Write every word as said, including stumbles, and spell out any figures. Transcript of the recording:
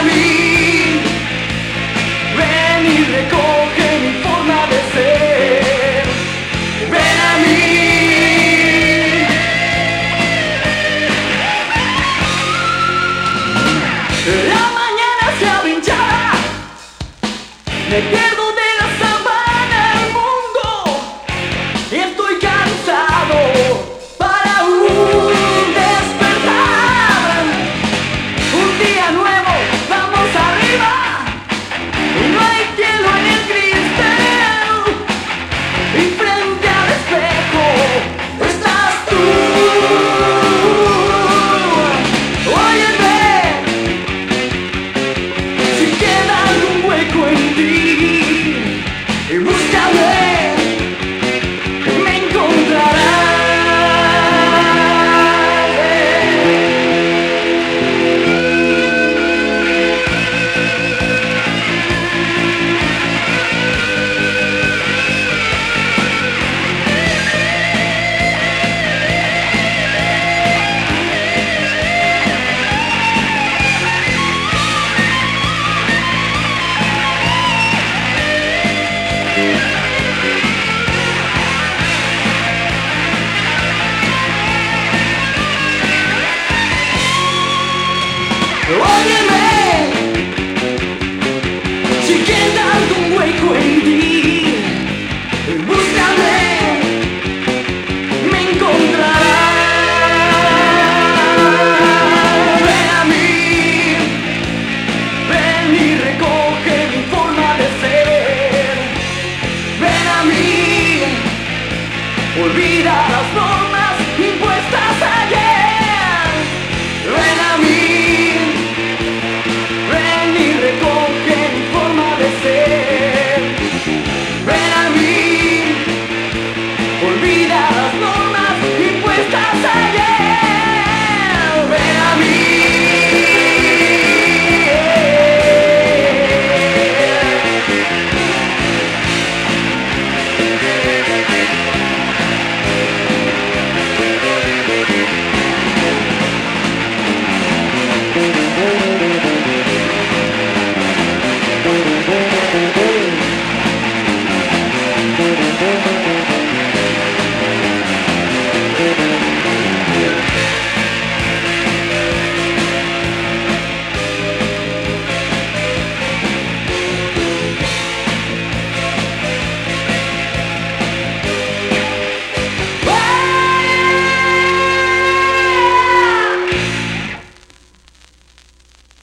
a mí, ven y recoge mi forma de ser. Ven a mí. La mañana se abre hinchada, me pierdo de la sabana del mundo y estoy cansado para un despertar. Un día nuevo, vamos arriba, no hay cielo en el cristal y frente al espejo estás tú. Óyeme, si queda algún hueco en ti, y búscame, me encontrarás. Óyeme, si queda algún hueco en ti, búscame, me encontrarás. Ven a mí, ven y recoge mi forma de ser. Ven a mí, olvida las noches.